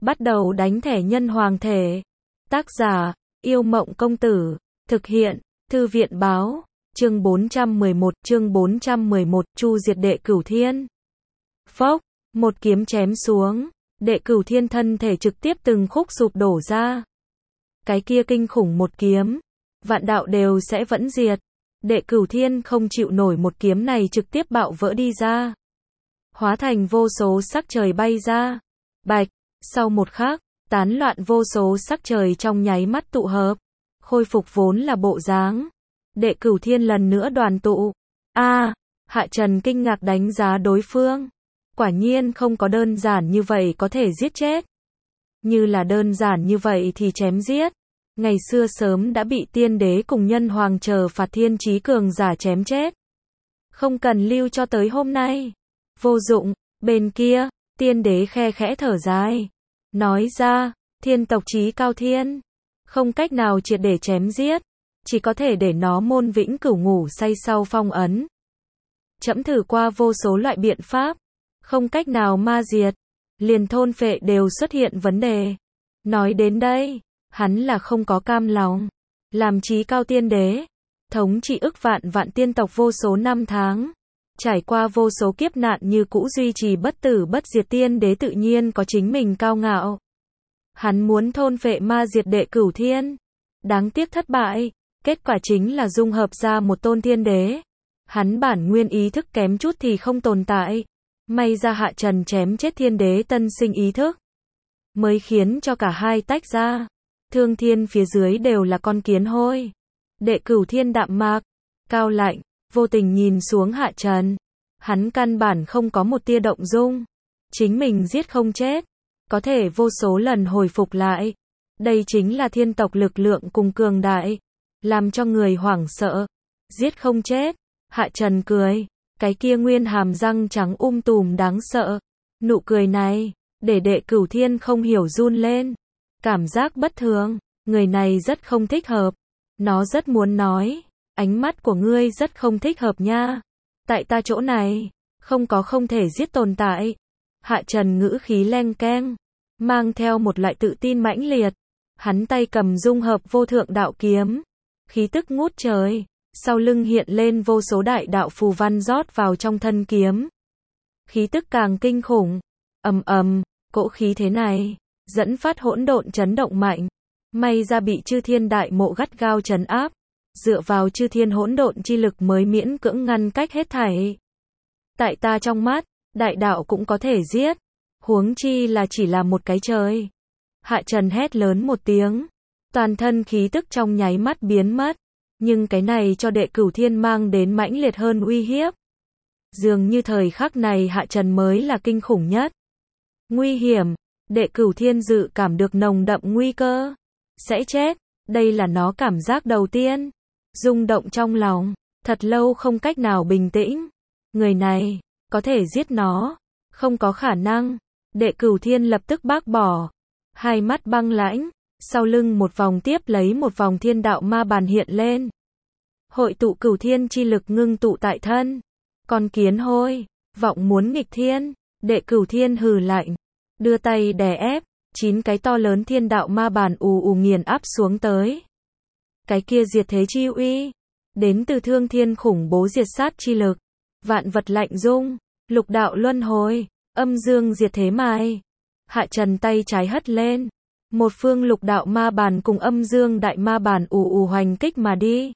Bắt đầu đánh thẻ nhân hoàng thể. Tác giả, Yêu Mộng Công Tử. Thực hiện, Thư viện Báo. Chương 411, Chu diệt Đệ Cửu Thiên. Phốc, một kiếm chém xuống, Đệ Cửu Thiên thân thể trực tiếp từng khúc sụp đổ ra. Cái kia kinh khủng một kiếm, vạn đạo đều sẽ vẫn diệt. Đệ Cửu Thiên không chịu nổi một kiếm này trực tiếp bạo vỡ đi ra. Hóa thành vô số sắc trời bay ra. Bạch, sau một khắc, tán loạn vô số sắc trời trong nháy mắt tụ hợp, khôi phục vốn là bộ dáng. Đệ Cửu Thiên lần nữa đoàn tụ. Hạ Trần kinh ngạc đánh giá đối phương. Quả nhiên không có đơn giản như vậy có thể giết chết. Như là đơn giản như vậy thì chém giết. Ngày xưa sớm đã bị tiên đế cùng nhân hoàng chờ phạt thiên chí cường giả chém chết. Không cần lưu cho tới hôm nay. Vô dụng, bên kia, tiên đế khe khẽ thở dài. Nói ra, thiên tộc chí cao thiên. Không cách nào triệt để chém giết. Chỉ có thể để nó môn vĩnh cửu ngủ say sau phong ấn. Trẫm thử qua vô số loại biện pháp. Không cách nào ma diệt. Liền thôn phệ đều xuất hiện vấn đề. Nói đến đây, hắn là không có cam lòng. Làm chí cao tiên đế. Thống trị ức vạn tiên tộc vô số năm tháng. Trải qua vô số kiếp nạn như cũ duy trì bất tử bất diệt tiên đế tự nhiên có chính mình cao ngạo. Hắn muốn thôn phệ ma diệt Đệ Cửu Thiên. Đáng tiếc thất bại. Kết quả chính là dung hợp ra một tôn thiên đế. Hắn bản nguyên ý thức kém chút thì không tồn tại. May ra Hạ Trần chém chết thiên đế tân sinh ý thức. Mới khiến cho cả hai tách ra. Thương thiên phía dưới đều là con kiến hôi. Đệ Cửu Thiên đạm mạc, cao lạnh, vô tình nhìn xuống Hạ Trần. Hắn căn bản không có một tia động dung. Chính mình giết không chết. Có thể vô số lần hồi phục lại. Đây chính là thiên tộc lực lượng cùng cường đại. Làm cho người hoảng sợ. Giết không chết. Hạ Trần cười. Cái kia nguyên hàm răng trắng tùm đáng sợ. Nụ cười này, để Đệ Cửu Thiên không hiểu run lên. Cảm giác bất thường. Người này rất không thích hợp. Nó rất muốn nói. Ánh mắt của ngươi rất không thích hợp nha. Tại ta chỗ này, không có không thể giết tồn tại. Hạ Trần ngữ khí leng keng. Mang theo một loại tự tin mãnh liệt. Hắn tay cầm dung hợp vô thượng đạo kiếm. Khí tức ngút trời. Sau lưng hiện lên vô số đại đạo phù văn rót vào trong thân kiếm. Khí tức càng kinh khủng. Cỗ khí thế này, dẫn phát hỗn độn chấn động mạnh. May ra bị chư thiên đại mộ gắt gao trấn áp. Dựa vào chư thiên hỗn độn chi lực mới miễn cưỡng ngăn cách hết thảy. Tại ta trong mắt, đại đạo cũng có thể giết. Huống chi là chỉ là một cái trời. Hạ Trần hét lớn một tiếng. Toàn thân khí tức trong nháy mắt biến mất. Nhưng cái này cho Đệ Cửu Thiên mang đến mãnh liệt hơn uy hiếp. Dường như thời khắc này Hạ Trần mới là kinh khủng nhất. Nguy hiểm. Đệ Cửu Thiên dự cảm được nồng đậm nguy cơ. Sẽ chết. Đây là nó cảm giác đầu tiên. Rung động trong lòng. Thật lâu không cách nào bình tĩnh. Người này, có thể giết nó. Không có khả năng. Đệ Cửu Thiên lập tức bác bỏ. Hai mắt băng lãnh. Sau lưng một vòng tiếp lấy một vòng thiên đạo ma bàn hiện lên. Hội tụ cửu thiên chi lực ngưng tụ tại thân. Con kiến hôi, vọng muốn nghịch thiên. Đệ Cửu Thiên hừ lạnh. Đưa tay đè ép. 9 cái to lớn thiên đạo ma bàn nghiền áp xuống tới. Cái kia diệt thế chi uy. Đến từ thương thiên khủng bố diệt sát chi lực. Vạn vật lạnh rung. Lục đạo luân hồi. Âm dương diệt thế mài. Hạ Trần tay trái hất lên. Một phương lục đạo ma bàn cùng âm dương đại ma bàn hoành kích mà đi.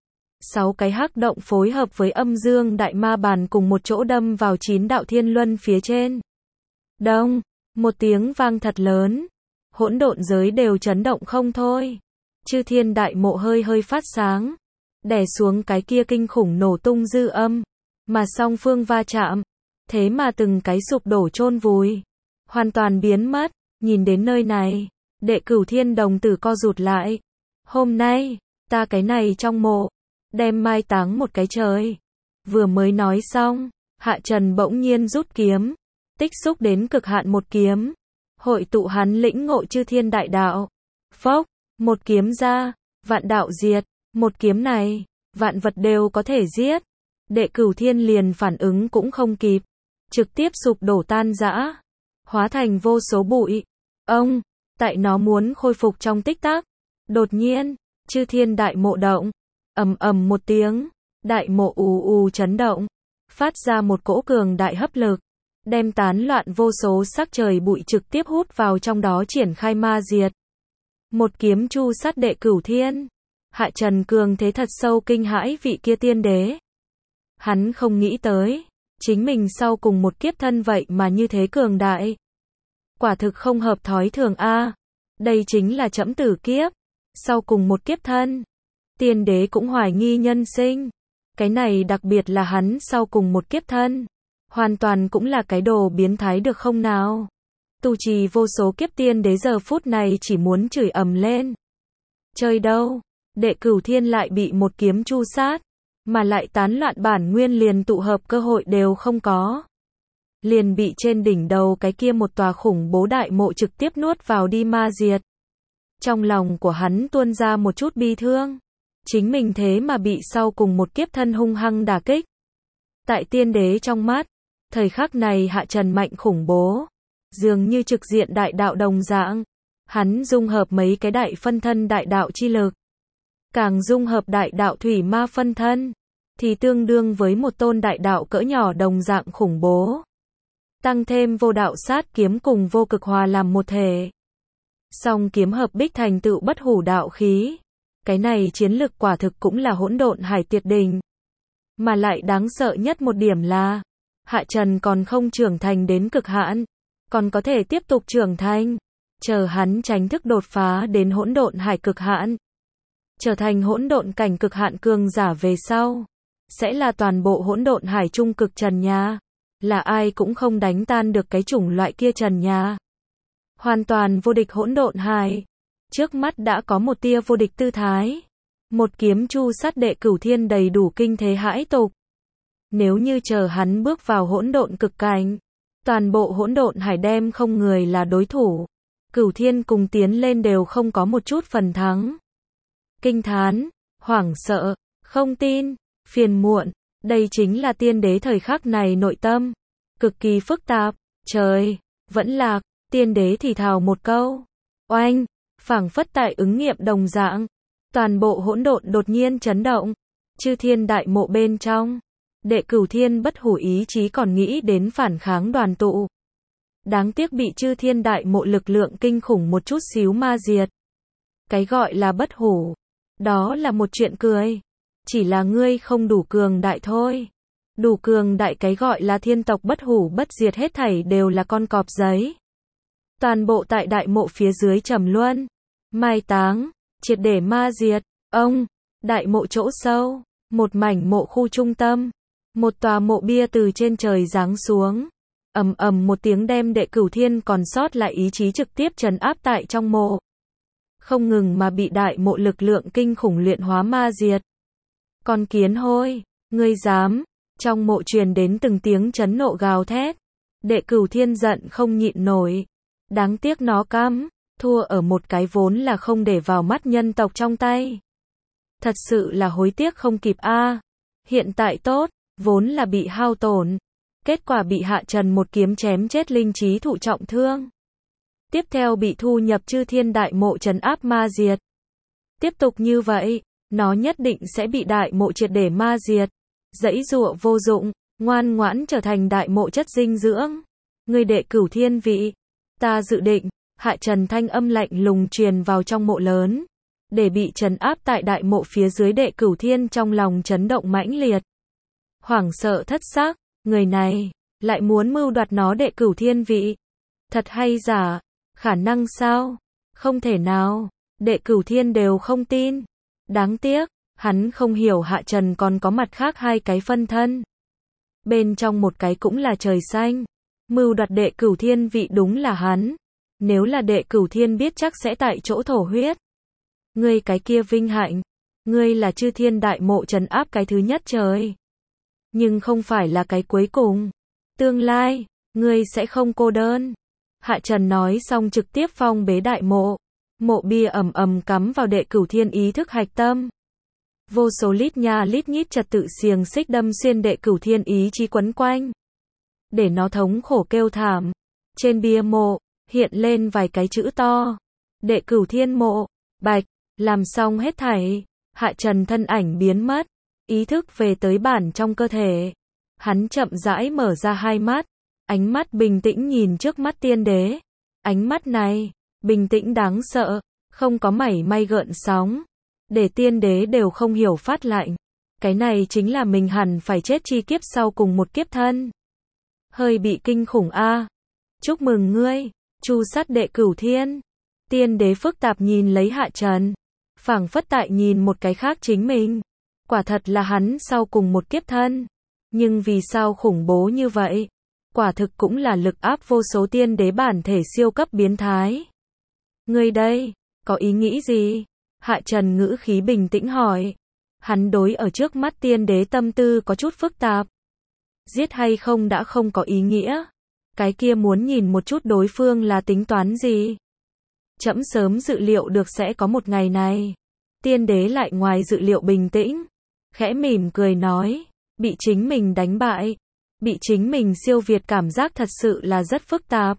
6 cái hắc động phối hợp với âm dương đại ma bàn cùng một chỗ đâm vào 9 đạo thiên luân phía trên. Đông, một tiếng vang thật lớn. Hỗn độn giới đều chấn động không thôi. Chư thiên đại mộ hơi phát sáng. Đè xuống cái kia kinh khủng nổ tung dư âm. Mà song phương va chạm. Thế mà từng cái sụp đổ chôn vùi. Hoàn toàn biến mất. Nhìn đến nơi này. Đệ Cửu Thiên đồng tử co rụt lại. Hôm nay, ta cái này trong mộ. Đem mai táng một cái trời. Vừa mới nói xong. Hạ Trần bỗng nhiên rút kiếm. Tích xúc đến cực hạn một kiếm. Hội tụ hắn lĩnh ngộ chư thiên đại đạo. Phốc, một kiếm ra. Vạn đạo diệt. Một kiếm này, vạn vật đều có thể giết. Đệ Cửu Thiên liền phản ứng cũng không kịp. Trực tiếp sụp đổ tan rã. Hóa thành vô số bụi. Ông, tại nó muốn khôi phục trong tích tắc. Đột nhiên, chư thiên đại mộ động. Ầm ầm một tiếng, đại mộ ù ù chấn động, phát ra một cỗ cường đại hấp lực, đem tán loạn vô số sắc trời bụi trực tiếp hút vào trong đó triển khai ma diệt. Một kiếm chu sát đệ cửu thiên. Hạ Trần cường thế thật sâu kinh hãi vị kia tiên đế. Hắn không nghĩ tới, chính mình sau cùng một kiếp thân vậy mà như thế cường đại. Quả thực không hợp thói thường a. Đây chính là trẫm tử kiếp, sau cùng một kiếp thân. Tiên đế cũng hoài nghi nhân sinh. Cái này đặc biệt là hắn sau cùng một kiếp thân. Hoàn toàn cũng là cái đồ biến thái được không nào. Tu trì vô số kiếp tiên đế giờ phút này chỉ muốn chửi ầm lên. Chơi đâu, đệ cửu thiên lại bị một kiếm chu sát, mà lại tán loạn bản nguyên liền tụ hợp cơ hội đều không có. Liền bị trên đỉnh đầu cái kia một tòa khủng bố đại mộ trực tiếp nuốt vào đi ma diệt. Trong lòng của hắn tuôn ra một chút bi thương. Chính mình thế mà bị sau cùng một kiếp thân hung hăng đả kích. Tại tiên đế trong mắt, thời khắc này Hạ Trần mạnh khủng bố, dường như trực diện đại đạo đồng dạng. Hắn dung hợp mấy cái đại phân thân đại đạo chi lực, càng dung hợp đại đạo thủy ma phân thân, thì tương đương với một tôn đại đạo cỡ nhỏ đồng dạng khủng bố. Tăng thêm vô đạo sát kiếm cùng vô cực hòa làm một thể. Song kiếm hợp bích thành tựu bất hủ đạo khí. Cái này chiến lực quả thực cũng là hỗn độn hải tuyệt đỉnh. Mà lại đáng sợ nhất một điểm là, Hạ Trần còn không trưởng thành đến cực hạn, còn có thể tiếp tục trưởng thành, chờ hắn tránh thức đột phá đến hỗn độn hải cực hạn, trở thành hỗn độn cảnh cực hạn cường giả về sau, sẽ là toàn bộ hỗn độn hải trung cực trần nhà, là ai cũng không đánh tan được cái chủng loại kia trần nhà. Hoàn toàn vô địch hỗn độn hải. Trước mắt đã có một tia vô địch tư thái. Một kiếm chu sát đệ cửu thiên đầy đủ kinh thế hãi tục. Nếu như chờ hắn bước vào hỗn độn cực cảnh, toàn bộ hỗn độn hải đem không người là đối thủ. Cửu thiên cùng tiến lên đều không có một chút phần thắng. Kinh thán, hoảng sợ, không tin, phiền muộn, đây chính là tiên đế thời khắc này nội tâm. Cực kỳ phức tạp, trời, vẫn lạc, tiên đế thì thào một câu. Oanh! Phảng phất tại ứng nghiệm đồng dạng, toàn bộ hỗn độn đột nhiên chấn động, chư thiên đại mộ bên trong, đệ cửu thiên bất hủ ý chí còn nghĩ đến phản kháng đoàn tụ. Đáng tiếc bị chư thiên đại mộ lực lượng kinh khủng một chút xíu ma diệt. Cái gọi là bất hủ, đó là một chuyện cười, chỉ là ngươi không đủ cường đại thôi. Đủ cường đại cái gọi là thiên tộc bất hủ bất diệt hết thảy đều là con cọp giấy. Toàn bộ tại đại mộ phía dưới trầm luân, mai táng, triệt để ma diệt. Ông, đại mộ chỗ sâu, một mảnh mộ khu trung tâm, một tòa mộ bia từ trên trời giáng xuống, ầm ầm một tiếng đem đệ cửu thiên còn sót lại ý chí trực tiếp trấn áp tại trong mộ. Không ngừng mà bị đại mộ lực lượng kinh khủng luyện hóa ma diệt. Con kiến hôi, ngươi dám? Trong mộ truyền đến từng tiếng chấn nộ gào thét. Đệ cửu thiên giận không nhịn nổi. Đáng tiếc nó cam, thua ở một cái vốn là không để vào mắt nhân tộc trong tay. Thật sự là hối tiếc không kịp a. Hiện tại tốt, vốn là bị hao tổn. Kết quả bị Hạ Trần một kiếm chém chết linh trí thụ trọng thương. Tiếp theo bị thu nhập chư thiên đại mộ trấn áp ma diệt. Tiếp tục như vậy, nó nhất định sẽ bị đại mộ triệt để ma diệt. Giãy giụa vô dụng, ngoan ngoãn trở thành đại mộ chất dinh dưỡng. Ngươi đệ cửu thiên vị, ta dự định, Hạ Trần thanh âm lạnh lùng truyền vào trong mộ lớn, để bị trấn áp tại đại mộ phía dưới đệ cửu thiên trong lòng chấn động mãnh liệt. Hoảng sợ thất xác, người này, lại muốn mưu đoạt nó đệ cửu thiên vị. Thật hay giả, khả năng sao? Không thể nào, đệ cửu thiên đều không tin. Đáng tiếc, hắn không hiểu Hạ Trần còn có mặt khác hai cái phân thân. Bên trong một cái cũng là trời xanh. Mưu đoạt đệ cửu thiên vị đúng là hắn. Nếu là đệ cửu thiên biết chắc sẽ tại chỗ thổ huyết. Ngươi cái kia vinh hạnh. Ngươi là chư thiên đại mộ trấn áp cái thứ nhất trời. Nhưng không phải là cái cuối cùng. Tương lai, ngươi sẽ không cô đơn. Hạ Trần nói xong trực tiếp phong bế đại mộ. Mộ bia ầm ầm cắm vào đệ cửu thiên ý thức hạch tâm. Vô số lít nha lít nhít trật tự xiềng xích đâm xuyên đệ cửu thiên ý chí quấn quanh. Để nó thống khổ kêu thảm. Trên bia mộ, hiện lên vài cái chữ to. Đệ Cửu Thiên Mộ. Bạch, làm xong hết thảy, Hạ Trần thân ảnh biến mất, ý thức về tới bản trong cơ thể. Hắn chậm rãi mở ra hai mắt, ánh mắt bình tĩnh nhìn trước mắt tiên đế. Ánh mắt này, bình tĩnh đáng sợ, không có mảy may gợn sóng, để tiên đế đều không hiểu phát lạnh. Cái này chính là mình hẳn phải chết chi kiếp sau cùng một kiếp thân. Hơi bị kinh khủng a. Chúc mừng ngươi, chu sát đệ Cửu Thiên. Tiên đế phức tạp nhìn lấy Hạ Trần, phảng phất tại nhìn một cái khác chính mình. Quả thật là hắn sau cùng một kiếp thân. Nhưng vì sao khủng bố như vậy? Quả thực cũng là lực áp vô số tiên đế bản thể siêu cấp biến thái. Ngươi đây, có ý nghĩ gì? Hạ Trần ngữ khí bình tĩnh hỏi. Hắn đối ở trước mắt tiên đế tâm tư có chút phức tạp. Giết hay không đã không có ý nghĩa. Cái kia muốn nhìn một chút đối phương là tính toán gì. Trẫm sớm dự liệu được sẽ có một ngày này. Tiên đế lại ngoài dự liệu bình tĩnh, khẽ mỉm cười nói, bị chính mình đánh bại, bị chính mình siêu việt cảm giác thật sự là rất phức tạp.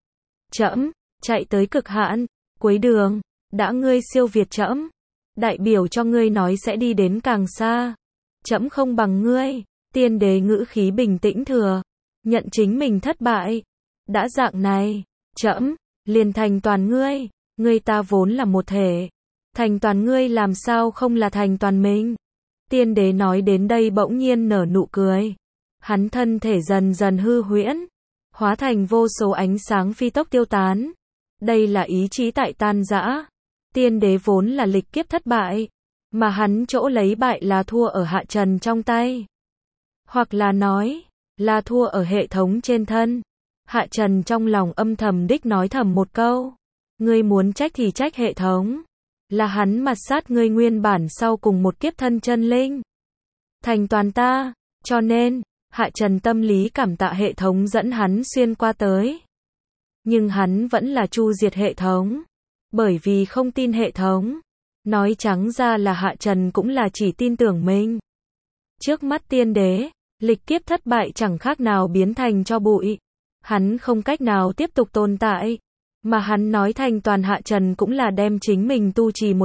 Trẫm, chạy tới cực hạn, cuối đường, đã ngươi siêu việt trẫm, đại biểu cho ngươi nói sẽ đi đến càng xa. Trẫm không bằng ngươi, tiên đế ngữ khí bình tĩnh thừa, nhận chính mình thất bại. Đã dạng này, trẫm liền thành toàn ngươi, ngươi ta vốn là một thể, thành toàn ngươi làm sao không là thành toàn mình. Tiên đế nói đến đây bỗng nhiên nở nụ cười. Hắn thân thể dần dần hư huyễn, hóa thành vô số ánh sáng phi tốc tiêu tán. Đây là ý chí tại tan rã. Tiên đế vốn là lịch kiếp thất bại, mà hắn chỗ lấy bại là thua ở Hạ Trần trong tay. Hoặc là nói, là thua ở hệ thống trên thân. Hạ Trần trong lòng âm thầm đích nói thầm một câu. Ngươi muốn trách thì trách hệ thống. Là hắn mặt sát ngươi nguyên bản sau cùng một kiếp thân chân linh. Thành toàn ta, cho nên, Hạ Trần tâm lý cảm tạ hệ thống dẫn hắn xuyên qua tới. Nhưng hắn vẫn là chu diệt hệ thống. Bởi vì không tin hệ thống. Nói trắng ra là Hạ Trần cũng là chỉ tin tưởng mình. Trước mắt tiên đế, lịch kiếp thất bại chẳng khác nào biến thành cho bụi. Hắn không cách nào tiếp tục tồn tại. Mà hắn nói thành toàn Hạ Trần cũng là đem chính mình tu trì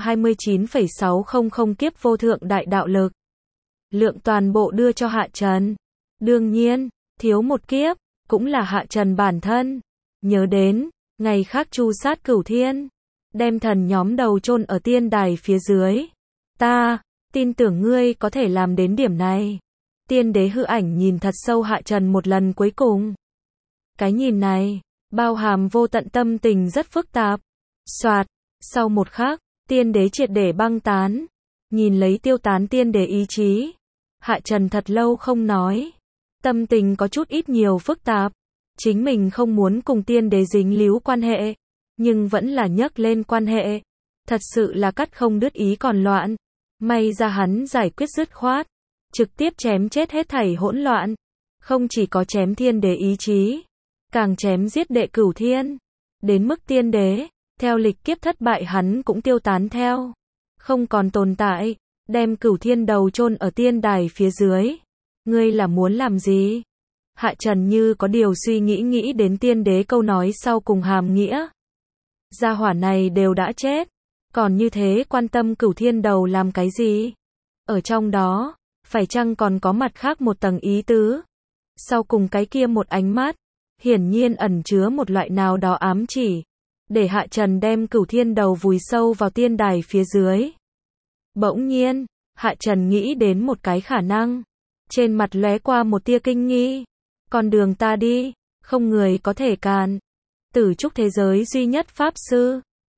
129,600 kiếp vô thượng đại đạo lực. Lượng toàn bộ đưa cho Hạ Trần. Đương nhiên, thiếu một kiếp, cũng là Hạ Trần bản thân. Nhớ đến, ngày khác chu sát Cửu Thiên, đem thần nhóm đầu chôn ở tiên đài phía dưới. Ta, tin tưởng ngươi có thể làm đến điểm này. Tiên đế hư ảnh nhìn thật sâu Hạ Trần một lần cuối cùng. Cái nhìn này, bao hàm vô tận tâm tình rất phức tạp. Soạt, sau một khắc, tiên đế triệt để băng tán. Nhìn lấy tiêu tán tiên đế ý chí. Hạ Trần thật lâu không nói. Tâm tình có chút ít nhiều phức tạp. Chính mình không muốn cùng tiên đế dính líu quan hệ. Nhưng vẫn là nhắc lên quan hệ. Thật sự là cắt không đứt ý còn loạn. May ra hắn giải quyết dứt khoát. Trực tiếp chém chết hết thảy hỗn loạn. Không chỉ có chém thiên đế ý chí. Càng chém giết đệ Cửu Thiên. Đến mức tiên đế, theo lịch kiếp thất bại hắn cũng tiêu tán theo. Không còn tồn tại, đem Cửu Thiên đầu chôn ở tiên đài phía dưới. Ngươi là muốn làm gì? Hạ Trần như có điều suy nghĩ đến tiên đế câu nói sau cùng hàm nghĩa. Gia hỏa này đều đã chết. Còn như thế quan tâm Cửu Thiên đầu làm cái gì? Ở trong đó, phải chăng còn có mặt khác một tầng ý tứ? Sau cùng cái kia một ánh mắt, hiển nhiên ẩn chứa một loại nào đó ám chỉ, để Hạ Trần đem Cửu Thiên đầu vùi sâu vào tiên đài phía dưới. Bỗng nhiên, Hạ Trần nghĩ đến một cái khả năng, trên mặt lóe qua một tia kinh nghi. Con đường ta đi, không người có thể cản. Tử trúc thế giới duy nhất pháp sư,